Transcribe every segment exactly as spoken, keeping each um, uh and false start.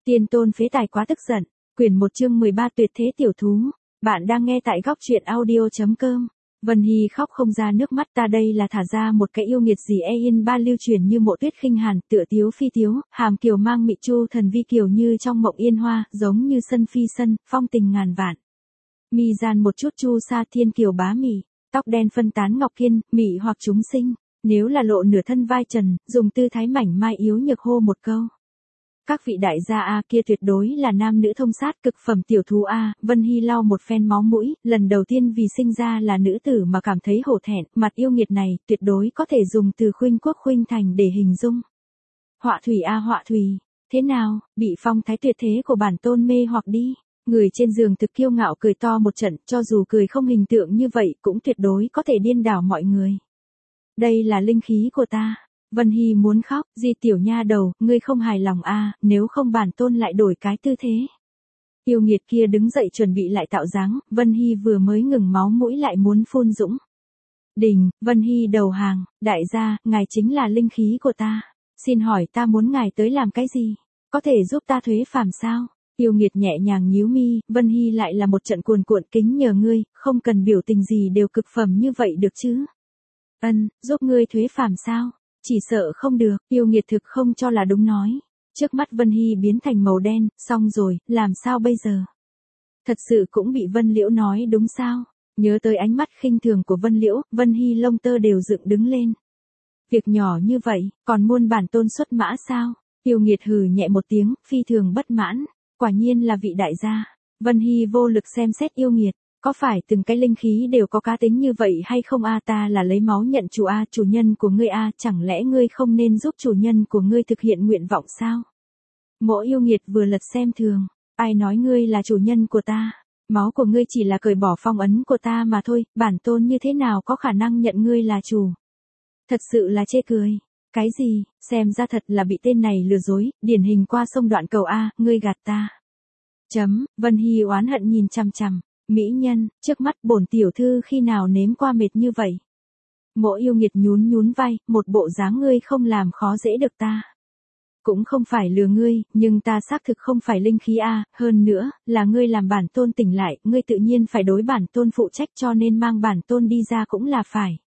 Tiên tôn phế tài quá tức giận. Quyển một chương mười ba tuyệt thế tiểu thú. Bạn đang nghe tại góc truyện audio chấm com. Vân Hy khóc không ra nước mắt, ta đây là thả ra một cái yêu nghiệt gì e yên ba lưu truyền như mộ tuyết khinh hàn, tựa tiếu phi tiếu, hàm kiều mang mị chu thần vi kiều như trong mộng yên hoa, giống như sân phi sân, phong tình ngàn vạn. Mi gian một chút chu sa thiên kiều bá mị, tóc đen phân tán ngọc kiên, mị hoặc chúng sinh, nếu là lộ nửa thân vai trần, dùng tư thái mảnh mai yếu nhược hô một câu. Các vị đại gia a kia tuyệt đối là nam nữ thông sát cực phẩm tiểu thú a. Vân Hy lau một phen máu mũi, lần đầu tiên vì sinh ra là nữ tử mà cảm thấy hổ thẹn, mặt yêu nghiệt này tuyệt đối có thể dùng từ khuynh quốc khuynh thành để hình dung. Họa thủy a họa thủy, thế nào, bị phong thái tuyệt thế của bản tôn mê hoặc đi. Người trên giường thực kiêu ngạo cười to một trận, cho dù cười không hình tượng như vậy cũng tuyệt đối có thể điên đảo mọi người. Đây là linh khí của ta. Vân Hy muốn khóc, Di tiểu nha đầu, ngươi không hài lòng a, à, nếu không bản tôn lại đổi cái tư thế. Yêu nghiệt kia đứng dậy chuẩn bị lại tạo dáng, Vân Hy vừa mới ngừng máu mũi lại muốn phun dũng. Đình, Vân Hy đầu hàng, đại gia, ngài chính là linh khí của ta. Xin hỏi ta muốn ngài tới làm cái gì? Có thể giúp ta thuế phàm sao? Yêu nghiệt nhẹ nhàng nhíu mi, Vân Hy lại là một trận cuồn cuộn kính nhờ ngươi, không cần biểu tình gì đều cực phẩm như vậy được chứ? Ân, giúp ngươi thuế phàm sao? Chỉ sợ không được, yêu nghiệt thực không cho là đúng nói. Trước mắt Vân Hy biến thành màu đen, xong rồi, làm sao bây giờ? Thật sự cũng bị Vân Liễu nói đúng sao? Nhớ tới ánh mắt khinh thường của Vân Liễu, Vân Hy lông tơ đều dựng đứng lên. Việc nhỏ như vậy, còn muôn bản tôn xuất mã sao? Yêu nghiệt hừ nhẹ một tiếng, phi thường bất mãn. Quả nhiên là vị đại gia. Vân Hy vô lực xem xét yêu nghiệt. Có phải từng cái linh khí đều có cá tính như vậy hay không a? Ta là lấy máu nhận chủ a, chủ nhân của ngươi a, chẳng lẽ ngươi không nên giúp chủ nhân của ngươi thực hiện nguyện vọng sao? Mộ yêu nghiệt vừa lật xem thường, ai nói ngươi là chủ nhân của ta? Máu của ngươi chỉ là cởi bỏ phong ấn của ta mà thôi, bản tôn như thế nào có khả năng nhận ngươi là chủ? Thật sự là chê cười. Cái gì, xem ra thật là bị tên này lừa dối, điển hình qua sông đoạn cầu a, ngươi gạt ta. Chấm, Vân Hy oán hận nhìn chằm chằm. Mỹ nhân, trước mắt bổn tiểu thư khi nào nếm qua mệt như vậy? Mộ yêu nghiệt nhún nhún vai, một bộ dáng ngươi không làm khó dễ được ta. Cũng không phải lừa ngươi, nhưng ta xác thực không phải linh khí a, hơn nữa, là ngươi làm bản tôn tỉnh lại, ngươi tự nhiên phải đối bản tôn phụ trách cho nên mang bản tôn đi ra cũng là phải.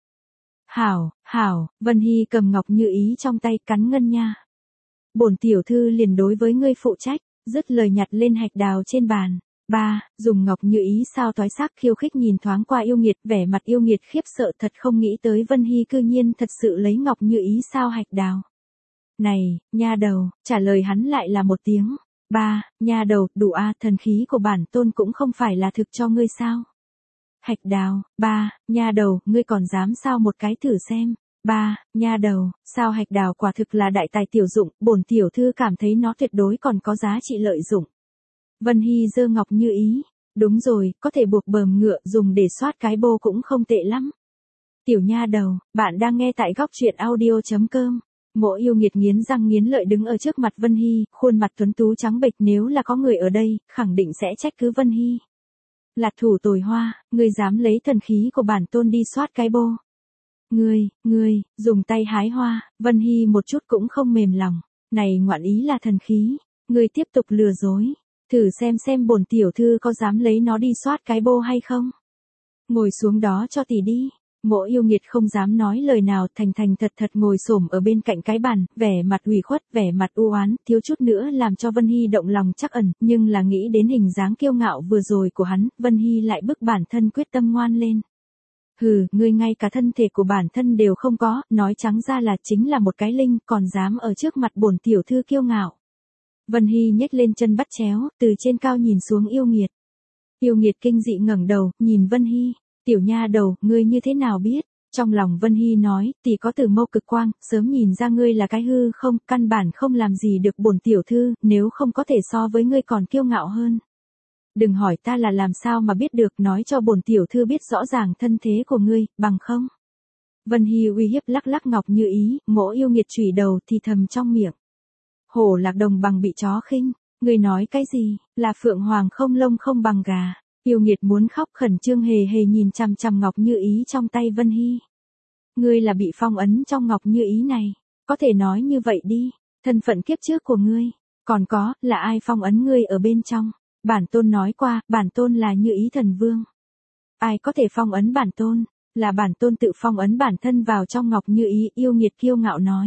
Hảo, hảo, Vân Hy cầm ngọc như ý trong tay cắn ngân nha. Bổn tiểu thư liền đối với ngươi phụ trách, dứt lời nhặt lên hạch đào trên bàn. Ba, dùng ngọc như ý sao toái xác khiêu khích nhìn thoáng qua yêu nghiệt, vẻ mặt yêu nghiệt khiếp sợ thật không nghĩ tới Vân Hy cư nhiên thật sự lấy ngọc như ý sao hạch đào. Này, nha đầu, trả lời hắn lại là một tiếng. Ba, nha đầu, đủ a, thần khí của bản tôn cũng không phải là thực cho ngươi sao. Hạch đào, ba, nha đầu, ngươi còn dám sao một cái thử xem. Ba, nha đầu, sao hạch đào quả thực là đại tài tiểu dụng, bổn tiểu thư cảm thấy nó tuyệt đối còn có giá trị lợi dụng. Vân Hy giơ ngọc như ý, đúng rồi, có thể buộc bờm ngựa dùng để soát cái bô cũng không tệ lắm. Tiểu nha đầu, bạn đang nghe tại góc truyện audio chấm com. Mộ yêu nghiệt nghiến răng nghiến lợi đứng ở trước mặt Vân Hy, khuôn mặt tuấn tú trắng bệch, nếu là có người ở đây, khẳng định sẽ trách cứ Vân Hy. Lạt thủ tồi hoa, ngươi dám lấy thần khí của bản tôn đi soát cái bô. Ngươi, ngươi, dùng tay hái hoa, Vân Hy một chút cũng không mềm lòng. Này ngoạn ý là thần khí, ngươi tiếp tục lừa dối. Thử xem xem bổn tiểu thư có dám lấy nó đi soát cái bô hay không. Ngồi xuống đó cho tỷ đi. Mộ yêu nghiệt không dám nói lời nào, thành thành thật thật ngồi xổm ở bên cạnh cái bàn, vẻ mặt ủy khuất, vẻ mặt u oán, thiếu chút nữa làm cho Vân Hy động lòng trắc ẩn, nhưng là nghĩ đến hình dáng kiêu ngạo vừa rồi của hắn, Vân Hy lại bức bản thân quyết tâm ngoan lên. Hừ, ngươi ngay cả thân thể của bản thân đều không có, nói trắng ra là chính là một cái linh, còn dám ở trước mặt bổn tiểu thư kiêu ngạo. Vân Hy nhếch lên chân bắt chéo, từ trên cao nhìn xuống yêu nghiệt. Yêu nghiệt kinh dị ngẩng đầu, nhìn Vân Hy, tiểu nha đầu, ngươi như thế nào biết? Trong lòng Vân Hy nói, tỷ có từ mâu cực quang, sớm nhìn ra ngươi là cái hư không, căn bản không làm gì được bổn tiểu thư, nếu không có thể so với ngươi còn kiêu ngạo hơn. Đừng hỏi ta là làm sao mà biết được, nói cho bổn tiểu thư biết rõ ràng thân thế của ngươi, bằng không. Vân Hy uy hiếp lắc lắc ngọc như ý, mỗ yêu nghiệt chửi đầu thì thầm trong miệng. Hổ lạc đồng bằng bị chó khinh, ngươi nói cái gì, là phượng hoàng không lông không bằng gà. Yêu nghiệt muốn khóc, khẩn trương hề hề nhìn chằm chằm ngọc như ý trong tay Vân Hy. Ngươi là bị phong ấn trong ngọc như ý này, có thể nói như vậy đi, thân phận kiếp trước của ngươi, Còn có, là ai phong ấn ngươi ở bên trong? Bản tôn nói qua, bản tôn là Như Ý thần vương. Ai có thể phong ấn bản tôn? Là bản tôn tự phong ấn bản thân vào trong ngọc Như Ý, yêu nghiệt kiêu ngạo nói.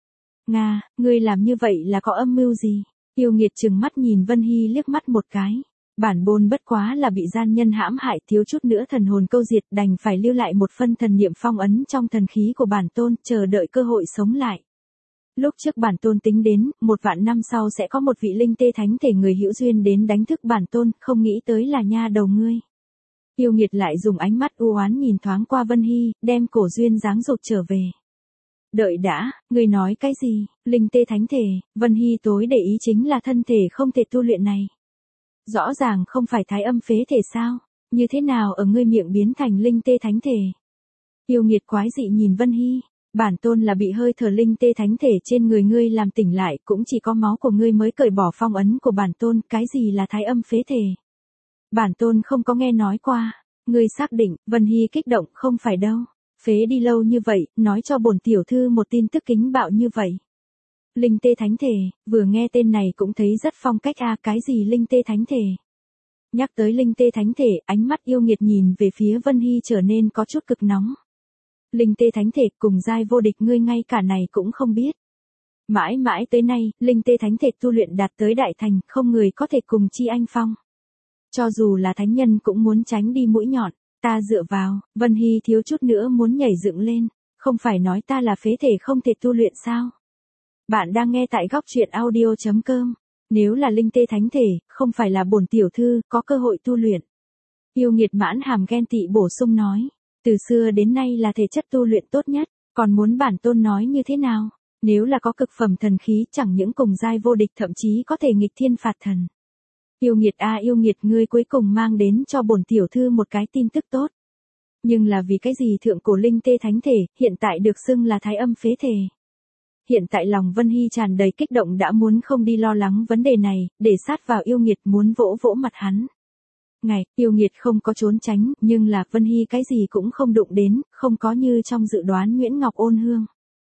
Nga, ngươi làm như vậy là có âm mưu gì? Yêu nghiệt trừng mắt nhìn Vân Hy liếc mắt một cái. Bản bôn bất quá là bị gian nhân hãm hại, thiếu chút nữa thần hồn câu diệt, đành phải lưu lại một phân thần niệm phong ấn trong thần khí của bản tôn, chờ đợi cơ hội sống lại. Lúc trước bản tôn tính đến, một vạn năm sau sẽ có một vị linh tê thánh thể người hữu duyên đến đánh thức bản tôn, không nghĩ tới là nha đầu ngươi. Yêu nghiệt lại dùng ánh mắt u oán nhìn thoáng qua Vân Hy, đem cổ duyên dáng rụt trở về. Đợi đã, ngươi nói cái gì? Linh tê thánh thể? Vân Hy tối để ý chính là thân thể không thể tu luyện này. Rõ ràng không phải thái âm phế thể sao? Như thế nào ở ngươi miệng biến thành linh tê thánh thể? Yêu nghiệt quái dị nhìn Vân Hy. Bản tôn là bị hơi thở linh tê thánh thể trên người ngươi làm tỉnh lại, cũng chỉ có máu của ngươi mới cởi bỏ phong ấn của bản tôn, cái gì là thái âm phế thể? Bản tôn không có nghe nói qua. Ngươi xác định? Vân Hy kích động, không phải đâu. Phế đi lâu như vậy, nói cho bổn tiểu thư một tin tức kính bạo như vậy. Linh tê thánh thể, vừa nghe tên này cũng thấy rất phong cách a, à, cái gì linh tê thánh thể? Nhắc tới linh tê thánh thể, ánh mắt yêu nghiệt nhìn về phía Vân Hy trở nên có chút cực nóng. Linh tê thánh thể cùng giai vô địch ngươi ngay cả này cũng không biết. Mãi mãi tới nay, linh tê thánh thể tu luyện đạt tới đại thành, không người có thể cùng chi anh phong. Cho dù là thánh nhân cũng muốn tránh đi mũi nhọn, ta dựa vào, Vân Hy thiếu chút nữa muốn nhảy dựng lên, không phải nói ta là phế thể không thể tu luyện sao? Bạn đang nghe tại góc truyện audio chấm com. Nếu là linh tê thánh thể, không phải là bổn tiểu thư có cơ hội tu luyện. Yêu nghiệt mãn hàm ghen tị bổ sung nói. Từ xưa đến nay là thể chất tu luyện tốt nhất, còn muốn bản tôn nói như thế nào? Nếu là có cực phẩm thần khí chẳng những cùng giai vô địch thậm chí có thể nghịch thiên phạt thần. Yêu nghiệt a yêu nghiệt ngươi cuối cùng mang đến cho bổn tiểu thư một cái tin tức tốt. Nhưng là vì cái gì thượng cổ linh tê thánh thể, hiện tại được xưng là thái âm phế thể. Hiện tại lòng Vân Hy tràn đầy kích động đã muốn không đi lo lắng vấn đề này, để sát vào yêu nghiệt muốn vỗ vỗ mặt hắn. Ngày, yêu nghiệt không có trốn tránh, nhưng là Vân Hy cái gì cũng không đụng đến, không có như trong dự đoán Nguyễn Ngọc Ôn Hương.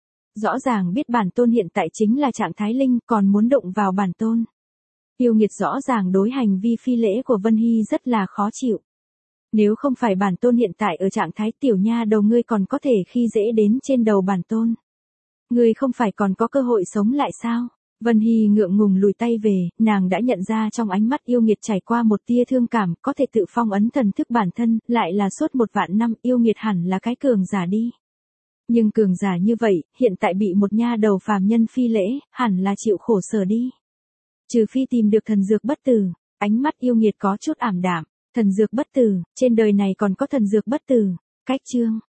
Rõ ràng biết bản tôn hiện tại chính là trạng thái linh, còn muốn đụng vào bản tôn. Yêu nghiệt rõ ràng đối hành vi phi lễ của Vân Hy rất là khó chịu. Nếu không phải bản tôn hiện tại ở trạng thái tiểu nha đầu ngươi còn có thể khi dễ đến trên đầu bản tôn. Ngươi không phải còn có cơ hội sống lại sao? Vân Hy ngượng ngùng lùi tay về, nàng đã nhận ra trong ánh mắt yêu nghiệt trải qua một tia thương cảm, có thể tự phong ấn thần thức bản thân, lại là suốt một vạn năm yêu nghiệt hẳn là cái cường giả đi. Nhưng cường giả như vậy, hiện tại bị một nha đầu phàm nhân phi lễ, hẳn là chịu khổ sở đi. Trừ phi tìm được thần dược bất tử, ánh mắt yêu nghiệt có chút ảm đạm, thần dược bất tử, trên đời này còn có thần dược bất tử. Cách chương